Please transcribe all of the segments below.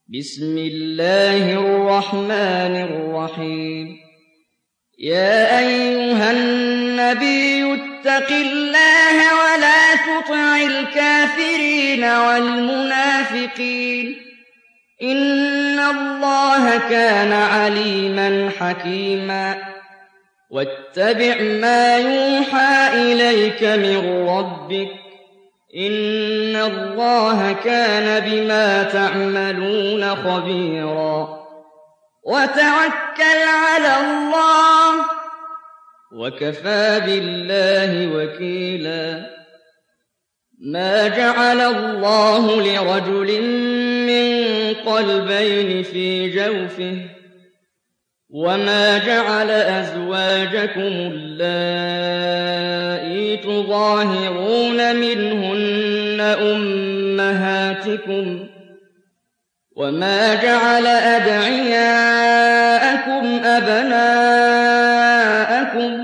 بسم الله الرحمن الرحيم يا أيها النبي اتق الله ولا تطع الكافرين والمنافقين إن الله كان عليما حكيما واتبع ما يوحى إليك من ربك إن الله كان بما تعملون خبيرا وتوكل على الله وكفى بالله وكيلا ما جعل الله لرجل من قلبين في جوفه وما جعل أزواجكم اللائي تظاهرون منهن أمهاتكم وما جعل أدعياءكم أبناءكم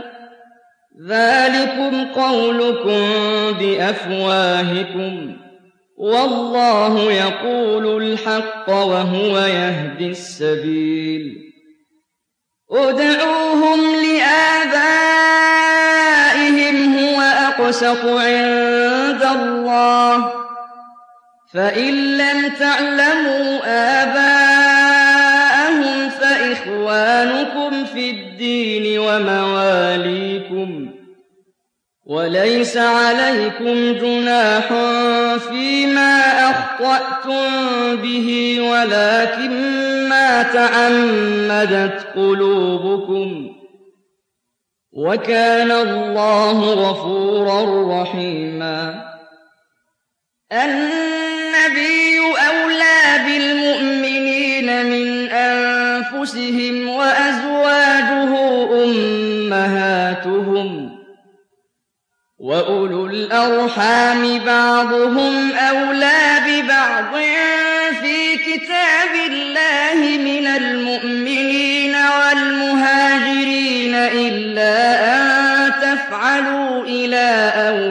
ذلكم قولكم بأفواهكم والله يقول الحق وهو يهدي السبيل ادعوهم لآبائهم هو أقسط عند الله فإن لم تعلموا آباءهم فإخوانكم في الدين ومواليكم وليس عليكم جناح فيما أخطأتم به ولكن ما تعمدت قلوبكم وكان الله غفورا رحيما النبي أولى بالمؤمنين من أنفسهم وأزواجه أمهاتهم وأولو الأرحام بعضهم أولى ببعض في كتاب الله من المؤمنين والمهاجرين إلا أن تفعلوا إلى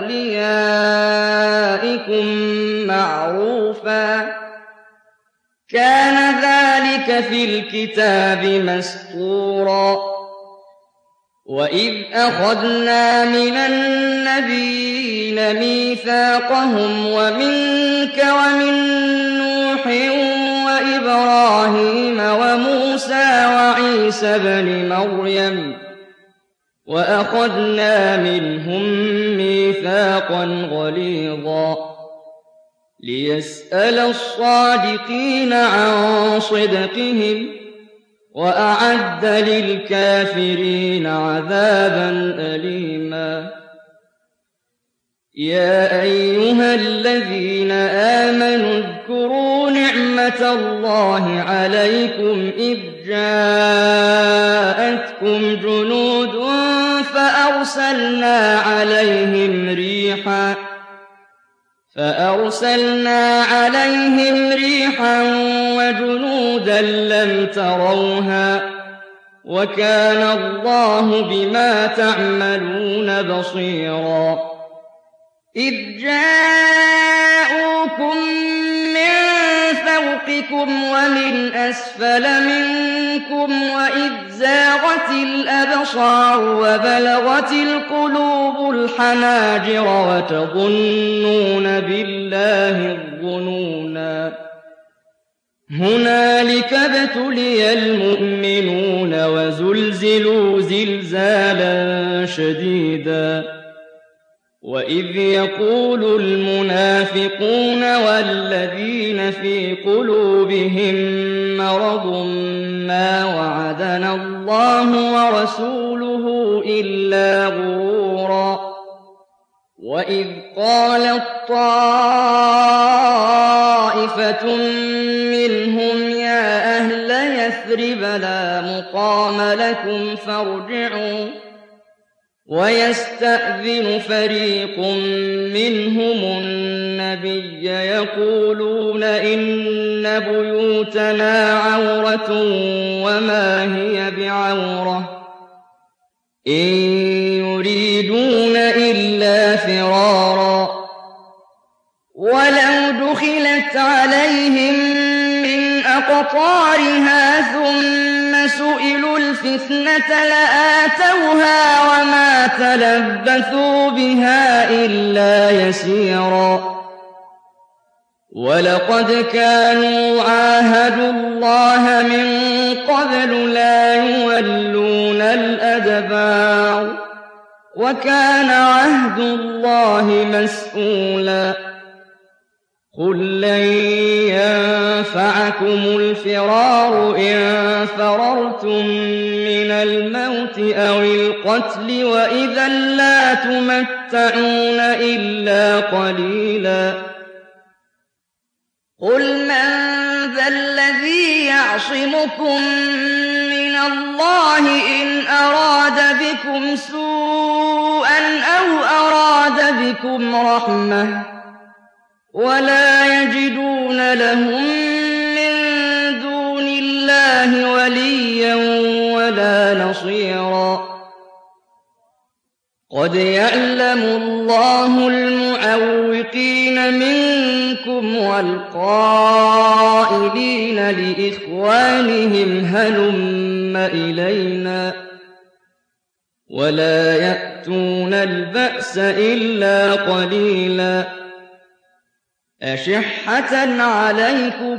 أوليائكم معروفا كان ذلك في الكتاب مسطورا وإذ أخذنا من النبيين ميثاقهم ومنك ومن نوح وإبراهيم وموسى وعيسى بن مريم وأخذنا منهم ميثاقا غليظا ليسأل الصادقين عن صدقهم وأعد للكافرين عذابا أليما يا أيها الذين آمنوا اذكروا نعمة الله عليكم إذ جاءتكم جنود فأرسلنا عليهم ريحا وجنودا لم تروها وكان الله بما تعملون بصيرا إذ جاءوكم من فوقكم ومن أسفل منكم وإذ زاغت الأبصار وبلغت القلوب الحناجر وتظنون بالله الظنونا هنالك ابتلي المؤمنون وزلزلوا زلزالا شديدا وإذ يقول المنافقون والذين في قلوبهم مرض ما وعدنا الله ورسوله إلا غرورا وإذ قالت طائفة منهم يا أهل يثرب لا مقام لكم فارجعوا ويستأذن فريق منهم النبي يقولون إن بيوتنا عورة وما هي بعورة إن يريدون إلا فرارا ولو دخلت عليهم من أقطارها ثم سئلوا الفتنة لآتوها وما تلبثوا بها إلا يسيرا ولقد كانوا عاهدوا الله من قبل لا يولون الأدبار وكان عهد الله مسئولا قل لن ينفعكم الفرار إن فررتم من الموت أو القتل وإذا لا تمتعون إلا قليلا قل من ذا الذي يعصمكم من الله إن أراد بكم سوءا أو أراد بكم رحمة ولا يجدون لهم من دون الله وليا ولا نصيرا قد يعلم الله المعوقين منكم والقائلين لإخوانهم هلم إلينا ولا يأتون البأس إلا قليلا أشحة عليكم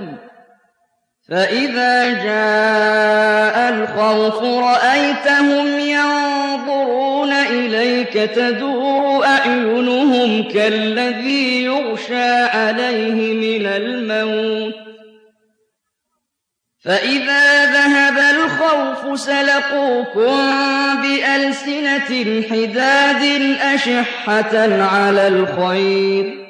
فإذا جاء الخوف رأيتهم ينظرون إليك تدور أعينهم كالذي يغشى عليه من الموت فإذا ذهب الخوف سلقوكم بألسنة حداد أشحة على الخير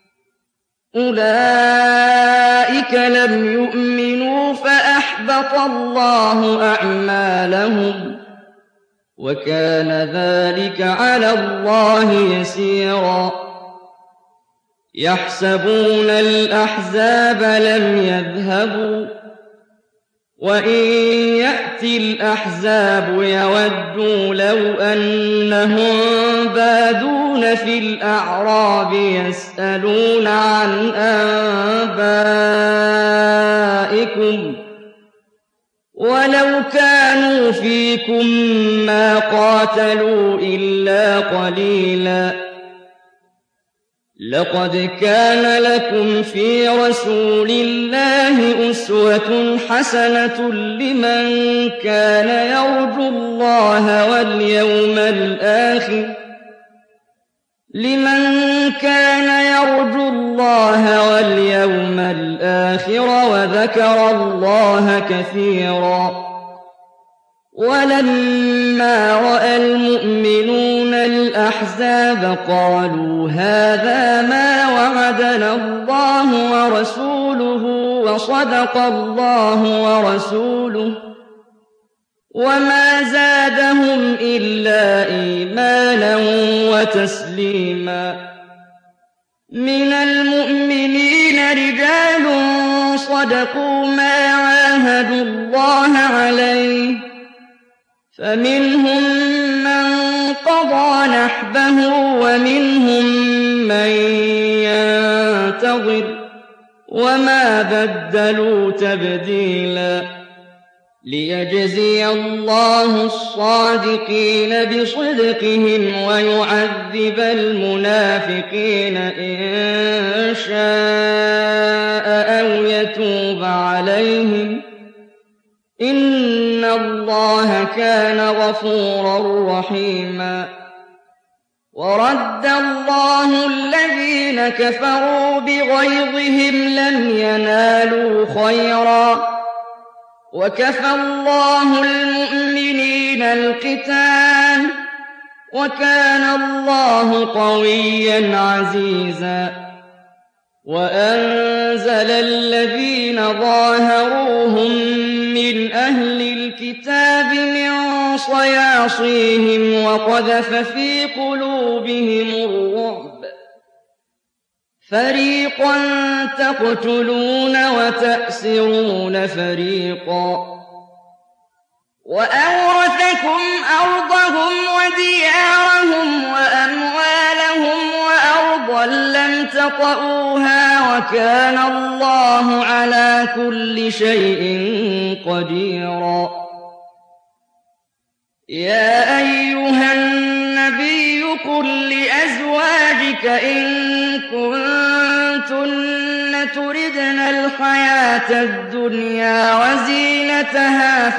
أولئك لم يؤمنوا فأحبط الله أعمالهم وكان ذلك على الله يسيرا يحسبون الأحزاب لم يذهبوا وإن يأتي الأحزاب يودوا لو أنهم بادون في الأعراب يسألون عن أنبائكم ولو كانوا فيكم ما قاتلوا إلا قليلا لقد كان لكم في رسول الله أسوة حسنة لمن كان يرجو الله واليوم الآخر وذكر الله كثيرا ولما رأى المؤمنون الأحزاب قالوا هذا ما وعدنا الله ورسوله وصدق الله ورسوله وما زادهم إلا إيمانا وتسليما من المؤمنين رجال صدقوا ما عاهدوا الله عليه فمنهم من قضى نحبه ومنهم من ينتظر وما بدلوا تبديلا ليجزي الله الصادقين بصدقهم ويعذب المنافقين إن شاء أو يتوب عليهم إن الله كان غفورا رحيما ورد الله الذين كفروا بغيظهم لم ينالوا خيرا وكفى الله المؤمنين القتال وكان الله قويا عزيزا وأنزل الذين ظاهروهم من أهل الكتاب من صياصيهم وقذف في قلوبهم الرعب فريقا تقتلون وتأسرون فريقا وأورثكم أرضهم وديارهم وأموالهم وأرضا نارا لم تطئوها وكان الله على كل شيء قديرا يا أيها النبي قل لأزواجك إن كنتن تردن الحياة الدنيا وزينتها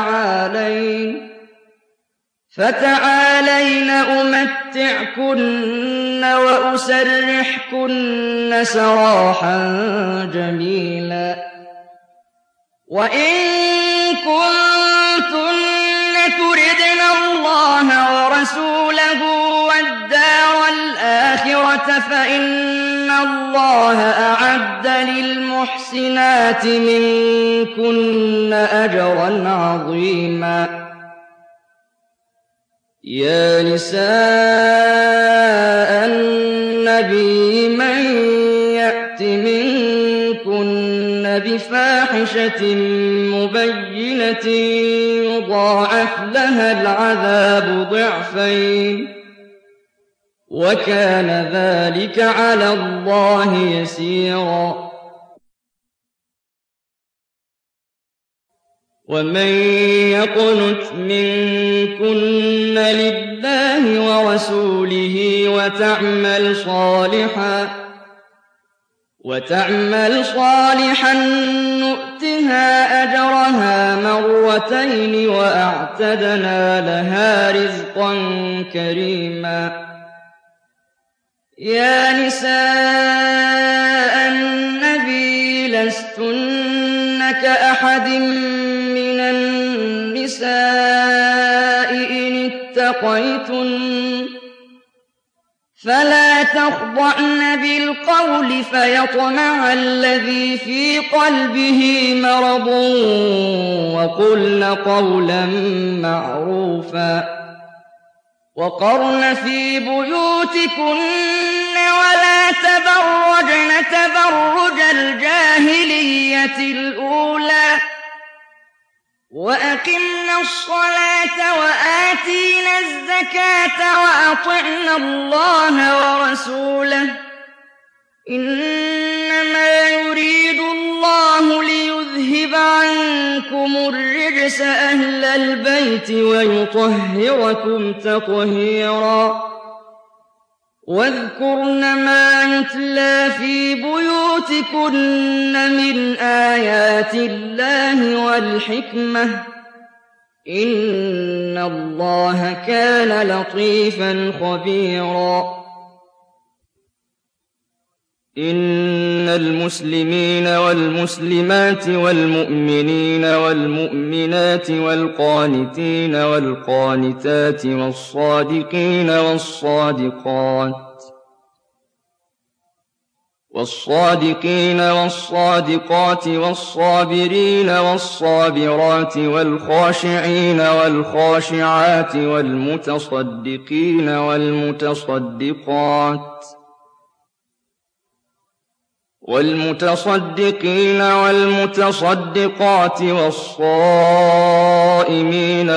فتعالين أمتعكن وأسرحكن سراحا جميلا وإن كنتن تردن الله ورسوله والدار الآخرة فإن الله أعد للمحسنات منكن أجرا عظيما يا نساء النبي من يأت منكن بفاحشة مبينة يضاعف لها العذاب ضعفين وكان ذلك على الله يسيرا ومن يقنت منكن لله ورسوله وتعمل صالحا نؤتها أجرها مرتين وأعتدنا لها رزقا كريما يا نساء النبي لستن كأحد من النساء إن اتقيتن فلا تخضعن بالقول فيطمع الذي في قلبه مرض وقلن قولا معروفا وقرن في بيوتكن ولا تبرجن تبرج الجاهلية الأولى وأقمنا الصلاة وآتينا الزكاة وأطعنا الله ورسوله إنما يريد الله ليذهب عنكم الرجس أهل البيت ويطهركم تطهيرا واذكرن ما يتلى في بيوتكن من آيات الله والحكمة إن الله كان لطيفا خبيرا إن المسلمين والمسلمات والمؤمنين والمؤمنات والقانتين والقانتات والصادقين والصادقات والصابرين والصابرات والخاشعين والخاشعات والمتصدقين والمتصدقات والصائمين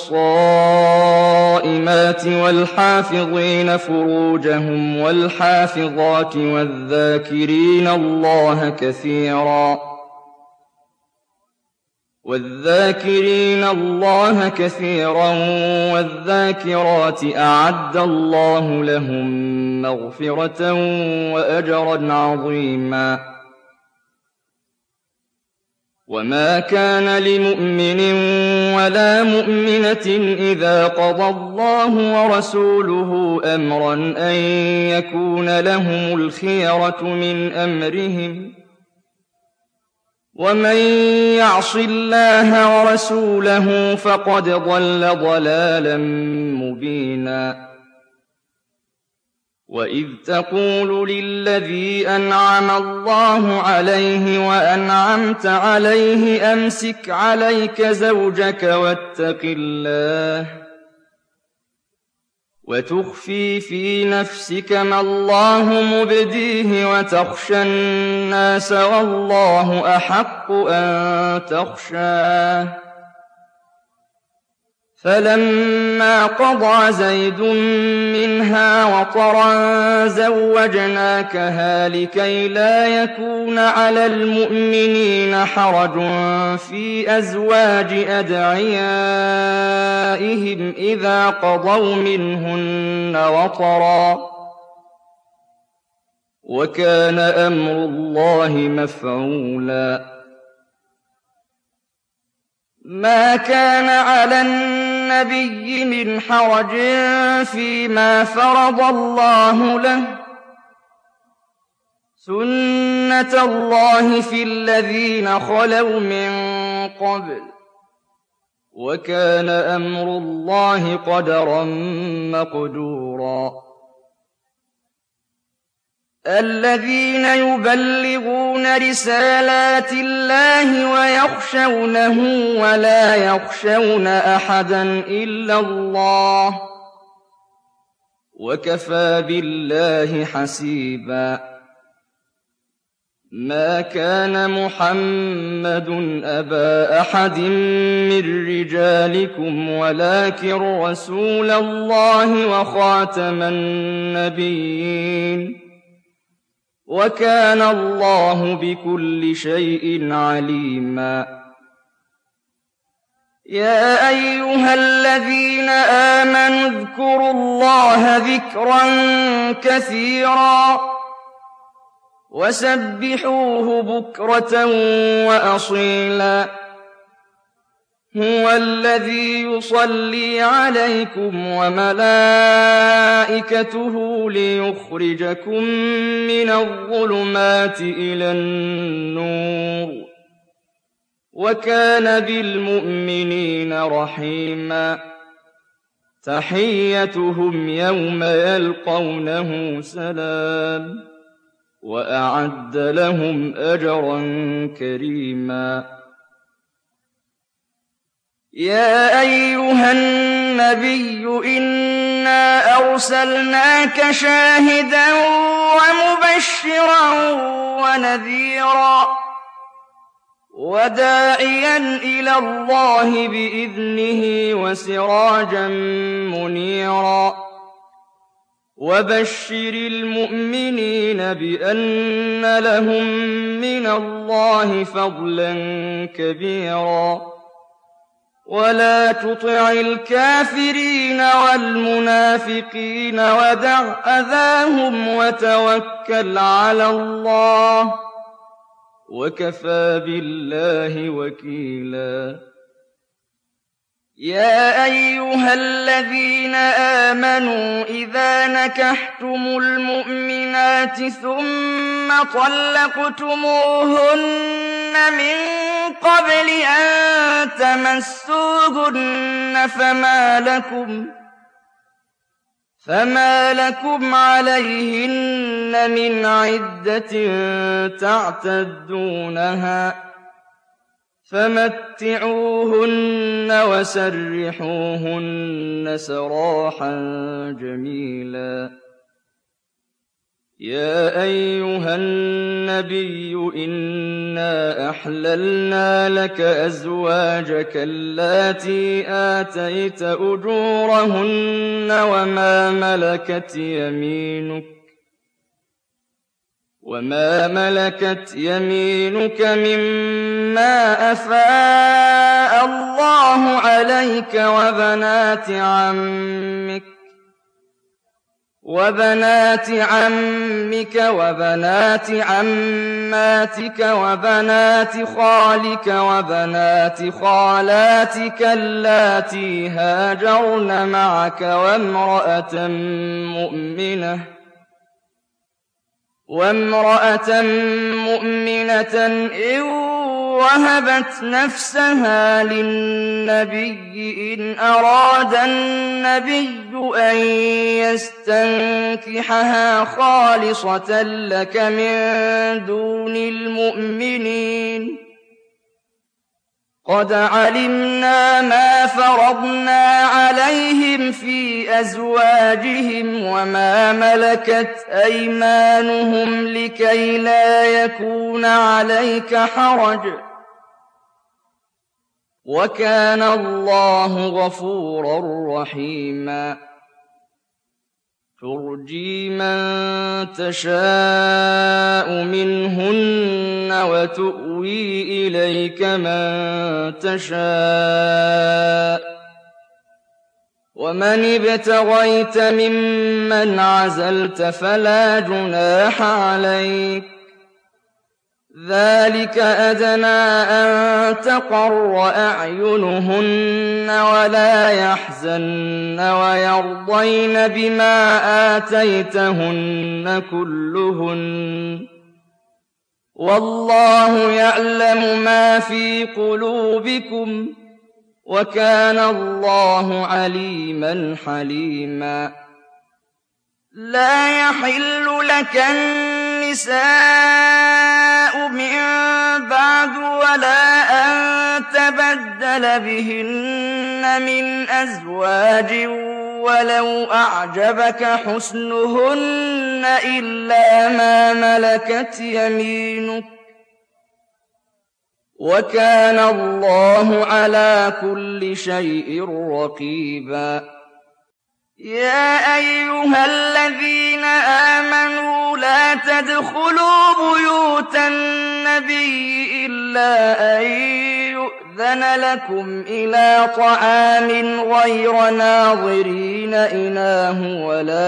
والصائمات والحافظين فروجهم والحافظات والذاكرين الله كثيرا والذاكرات أعد الله لهم مغفرة وأجرا عظيما وما كان لمؤمن ولا مؤمنة إذا قضى الله ورسوله أمرا أن يكون لهم الخيرة من أمرهم ومن يعص الله ورسوله فقد ضل ضلالا مبينا وإذ تقول للذي أنعم الله عليه وأنعمت عليه أمسك عليك زوجك واتق الله وتخفي في نفسك ما الله مبديه وتخشى الناس والله أحق أن تخشاه فَلَمَّا قَضَىٰ زَيْدٌ مِّنْهَا وَطَرًا زَوَّجْنَاكَهَا لِكَيْ لَا يَكُونَ عَلَى الْمُؤْمِنِينَ حَرَجٌ فِي أَزْوَاجِ أَدْعِيَائِهِمْ إِذَا قَضَوْا مِنْهُنَّ وَطَرًا ۚ وَكَانَ أَمْرُ اللَّهِ مَفْعُولًا. مَا كَانَ عَلَى النَّبِيِّ مِنْ حَرَجٍ فِيمَا فَرَضَ اللَّهُ لَهُ ۚ سُنَّةَ اللَّهِ فِي الَّذِينَ خَلَوْا مِن قَبْلُ ۚ وَكَانَ أَمْرُ اللَّهِ قَدَرًا مَّقْدُورًا. الَّذِينَ يُبَلِّغُونَ رِسَالَاتِ اللَّهِ وَيَخْشَوْنَهُ وَلَا يَخْشَوْنَ أَحَدًا إِلَّا اللَّهَ ۗ وَكَفَىٰ بِاللَّهِ حَسِيبًا. مَا كَانَ مُحَمَّدٌ أَبَا أَحَدٍ مِّن رِّجَالِكُمْ وَلَٰكِن رَّسُولَ اللَّهِ وَخَاتَمَ النَّبِيِّينَ ۗ وَكَانَ اللَّهُ بِكُلِّ شَيْءٍ عَلِيمًا. يَا أَيُّهَا الَّذِينَ آمَنُوا اذْكُرُوا اللَّهَ ذِكْرًا كَثِيرًا وَسَبِّحُوهُ بُكْرَةً وَأَصِيلًا. هُوَ الَّذِي يُصَلِّي عَلَيْكُمْ وَمَلَائِكَتُهُ لِيُخْرِجَكُم مِّنَ الظُّلُمَاتِ إِلَى النُّورِ ۚ وَكَانَ بِالْمُؤْمِنِينَ رَحِيمًا. تَحِيَّتُهُمْ يَوْمَ يَلْقَوْنَهُ سَلَامٌ ۚ وَأَعَدَّ لَهُمْ أَجْرًا كَرِيمًا. يَا أَيُّهَا النَّبِيُّ إِنَّا أَرْسَلْنَاكَ شَاهِدًا وَمُبَشِّرًا وَنَذِيرًا وَدَاعِيًا إِلَى اللَّهِ بِإِذْنِهِ وَسِرَاجًا مُّنِيرًا. وَبَشِّرِ الْمُؤْمِنِينَ بِأَنَّ لَهُم مِّنَ اللَّهِ فَضْلًا كَبِيرًا. وَلَا تُطِعِ الْكَافِرِينَ وَالْمُنَافِقِينَ وَدَعْ أَذَاهُمْ وَتَوَكَّلْ عَلَى اللَّهِ ۚ وَكَفَىٰ بِاللَّهِ وَكِيلًا. يَا أَيُّهَا الَّذِينَ آمَنُوا إِذَا نَكَحْتُمُ الْمُؤْمِنَاتِ ثُمَّ طَلَّقْتُمُوهُنَّ مِن قَبْلِ أَن تَمَسُّوهُنَّ فَمَا لَكُمْ عَلَيْهِنَّ مِنْ عِدَّةٍ تَعْتَدُّونَهَا، فَمَتِّعُوهُنَّ وَسَرِّحُوهُنَّ سَرَاحًا جَمِيلًا. يَا أَيُّهَا النَّبِيُّ إِنَّا أَحْلَلْنَا لَكَ أَزْوَاجَكَ اللَّاتِي آتَيْتَ أُجُورَهُنَّ وَمَا مَلَكَتْ يَمِينُكَ مِمَّا أَفَاءَ اللَّهُ عَلَيْكَ وَبَنَاتِ عَمِّكَ وَبَنَاتِ عَمَّاتِكَ وَبَنَاتِ خَالِكَ وَبَنَاتِ خَالَاتِكَ اللَّاتِي هَاجَرْنَ مَعَكَ وَامْرَأَةً مُّؤْمِنَةً إِن وَهَبَتْ نَفْسَهَا لِلنَّبِيِّ إِنْ أَرَادَ النَّبِيُّ أَن يَسْتَنكِحَهَا خَالِصَةً لَّكَ مِن دُونِ الْمُؤْمِنِينَ. قَدْ عَلِمْنَا مَا فَرَضْنَا عَلَيْهِمْ فِي أَزْوَاجِهِمْ وَمَا مَلَكَتْ أَيْمَانُهُمْ لِكَيْ لَا يَكُونَ عَلَيْكَ حَرَجٌ. وَكَانَ اللَّهُ غَفُورًا رَّحِيمًا تُرْجِي مَن تَشَاءُ مِنْهُنَّ وَتُؤْوِي إِلَيْكَ مَن تَشَاءُ وَمَنِ ابْتَغَيْتَ مِمَّنْ عَزَلْتَ فَلَا جُنَاحَ عَلَيْكَ ۚ ذَٰلِكَ أَدْنَىٰ أَن تَقَرَّ أَعْيُنُهُنَّ وَلَا يَحْزَنَّ وَيَرْضَيْنَ بِمَا آتَيْتَهُنَّ كُلُّهُنَّ ۚ وَاللَّهُ يَعْلَمُ مَا فِي قُلُوبِكُمْ ۚ وَكَانَ اللَّهُ عَلِيمًا حَلِيمًا لَا يَحِلُّ لَكَ النِّسَاءُ مِن بَعْدُ وَلَا أَن تَبَدَّلَ بِهِنَّ مِنْ أَزْوَاجٍ وَلَوْ أَعْجَبَكَ حُسْنُهُنَّ إِلَّا مَا مَلَكَتْ يَمِينُكَ ۗ وَكَانَ اللَّهُ عَلَىٰ كُلِّ شَيْءٍ رَّقِيبًا يَا أَيُّهَا الَّذِينَ آمَنُوا لَا تَدْخُلُوا بُيُوتَ النَّبِيِّ إِلَّا أَن يُؤْذَنَ لَكُمْ إِلَىٰ طَعَامٍ غَيْرَ نَاظِرِينَ إِنَاهُ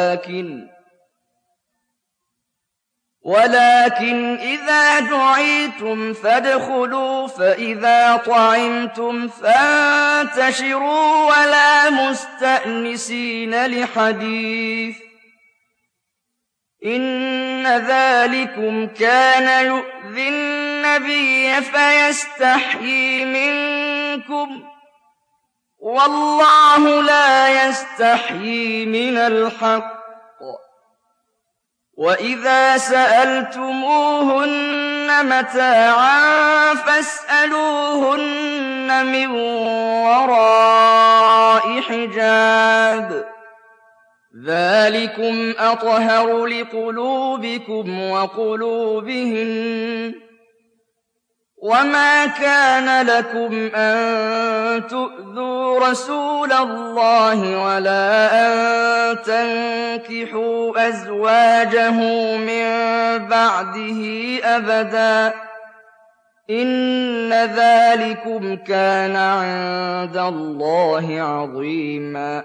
وَلَٰكِنْ إِذَا دُعِيتُمْ فَادْخُلُوا فَإِذَا طَعِمْتُمْ فَانتَشِرُوا وَلَا مُسْتَأْنِسِينَ لِحَدِيثٍ ۚ إِنَّ ذَٰلِكُمْ كَانَ يُؤْذِي النَّبِيَّ فَيَسْتَحْيِي مِنكُمْ ۖ وَاللَّهُ لَا يَسْتَحْيِي مِنَ الْحَقِّ ۚ وَإِذَا سَأَلْتُمُوهُنَّ مَتَاعًا فَاسْأَلُوهُنَّ مِن وَرَاءِ حِجَابٍ ۚ ذَٰلِكُمْ أَطْهَرُ لِقُلُوبِكُمْ وَقُلُوبِهِنَّ ۚ وَمَا كَانَ لَكُمْ أَن تُؤْذُوا رَسُولَ اللَّهِ وَلَا أَن تَنكِحُوا أَزْوَاجَهُ مِن بَعْدِهِ أَبَدًا ۚ إِنَّ ذَٰلِكُمْ كَانَ عِندَ اللَّهِ عَظِيمًا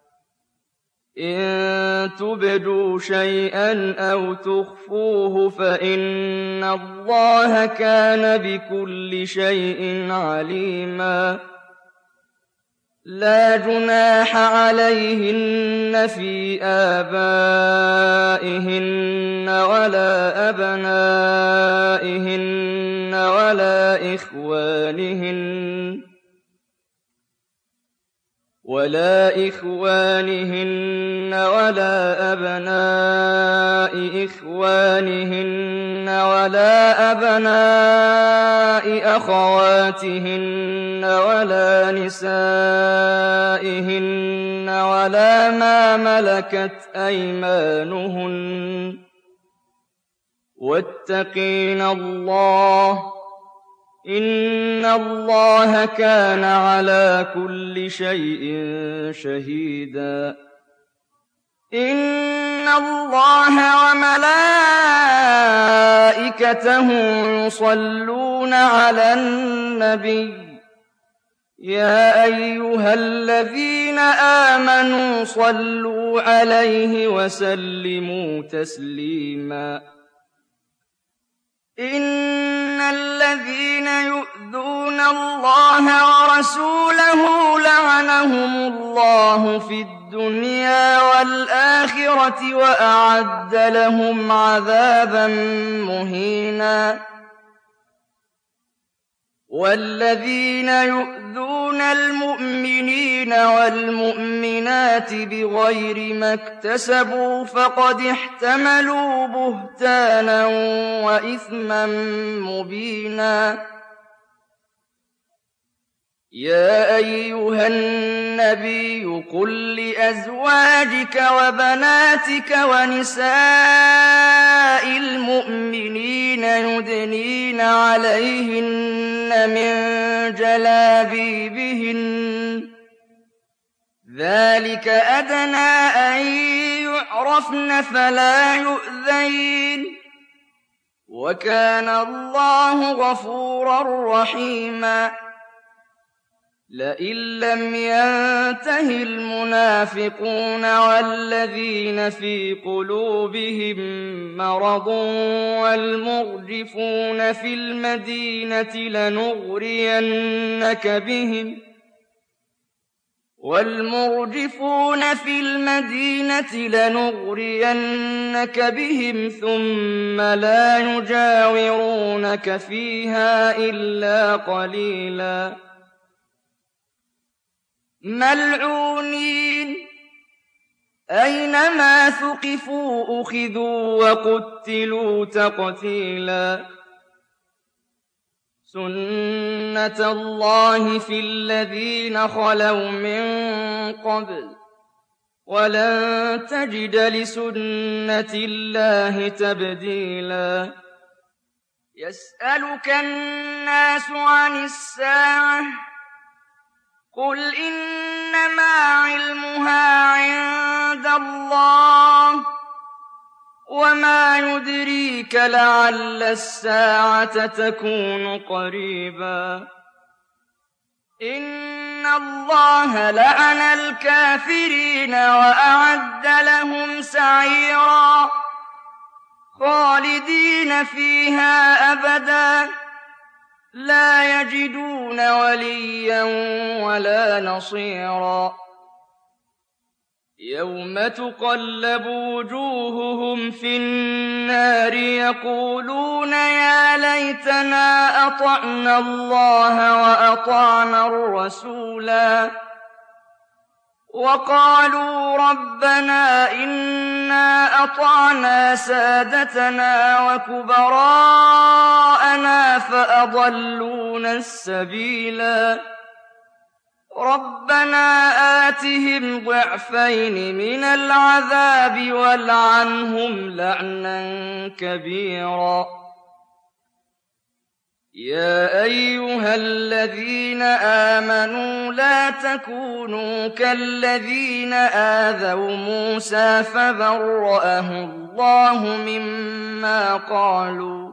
إِن تُبْدُوا شَيْئًا أَوْ تُخْفُوهُ فَإِنَّ اللَّهَ كَانَ بِكُلِّ شَيْءٍ عَلِيمًا لَا جُنَاحَ عَلَيْهِنَّ فِي آبَائِهِنَّ وَلَا أَبْنَائِهِنَّ وَلَا إِخْوَانِهِنَّ وَلَا أَبْنَاءِ إِخْوَانِهِنَّ وَلَا أَبْنَاءِ أَخَوَاتِهِنَّ وَلَا نِسَائِهِنَّ وَلَا مَا مَلَكَتْ أَيْمَانُهُنَّ ۗ وَاتَّقِينَ اللَّهَ ۚ إِنَّ اللَّهَ كَانَ عَلَىٰ كُلِّ شَيْءٍ شَهِيدًا إِنَّ اللَّهَ وَمَلَائِكَتَهُ يُصَلُّونَ عَلَى النَّبِيِّ يَا أَيُّهَا الَّذِينَ آمَنُوا صَلُّوا عَلَيْهِ وَسَلِّمُوا تَسْلِيمًا إِنَّ الَّذِينَ يُؤْذُونَ اللَّهَ وَرَسُولَهُ لَعَنَهُمُ اللَّهُ فِي الدُّنْيَا وَالْآخِرَةِ وَأَعَدَّ لَهُمْ عَذَابًا مُّهِينًا وَالَّذِينَ يُؤْذُونَ الْمُؤْمِنِينَ وَالْمُؤْمِنَاتِ بِغَيْرِ مَا اكْتَسَبُوا فَقَدِ احْتَمَلُوا بُهْتَانًا وَإِثْمًا مُّبِينًا يَا أَيُّهَا النبي قل لأزواجك وبناتك ونساء المؤمنين يدنين عليهن من جلابيبهن ذلك أدنى أن يعرفن فلا يؤذين وكان الله غفورا رحيما لئن لم ينته المنافقون والذين في قلوبهم مرض والمرجفون في المدينة لنغرينك بهم ثم لا يجاورونك فيها إلا قليلا ملعونين أينما ثقفوا أخذوا وقتلوا تقتيلا سنة الله في الذين خلوا من قبل ولن تجد لسنة الله تبديلا يسألك الناس عن الساعة قل إنما علمها عند الله وما يدريك لعل الساعة تكون قريبا إن الله لعن الكافرين وأعد لهم سعيرا خالدين فيها أبدا لا يجدون وليا ولا نصيرا يوم تقلب وجوههم في النار يقولون يا ليتنا أطعنا الله وأطعنا الرسولا وقالوا ربنا إنا أطعنا سادتنا وكبراءنا فأضلونا السبيلا ربنا آتهم ضعفين من العذاب والعنهم لعنا كبيرا يا أيها الذين آمنوا لا تكونوا كالذين آذوا موسى فبرأه الله مما قالوا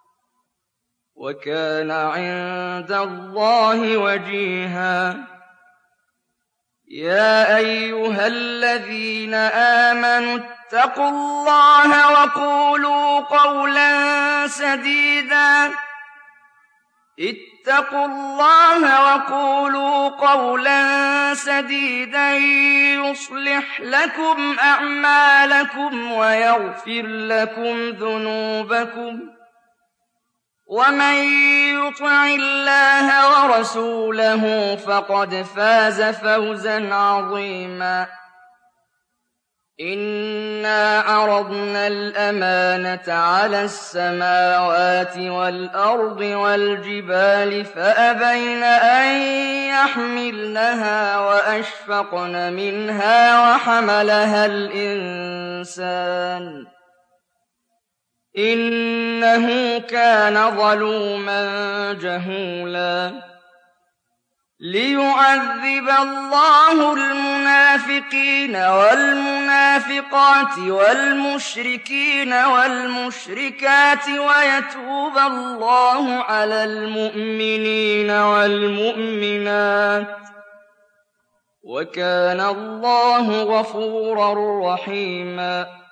وكان عند الله وجيها يا أيها الذين آمنوا اتقوا الله وقولوا قولا سديدا يصلح لكم أعمالكم ويغفر لكم ذنوبكم ومن يطع الله ورسوله فقد فاز فوزا عظيما إنا عرضنا الأمانة على السماوات والأرض والجبال فأبين أن يحملنها وأشفقن منها وحملها الإنسان إنه كان ظلوما جهولا ليعذب الله المنافقين والمنافقات والمشركين والمشركات ويتوب الله على المؤمنين والمؤمنات وكان الله غفورا رحيما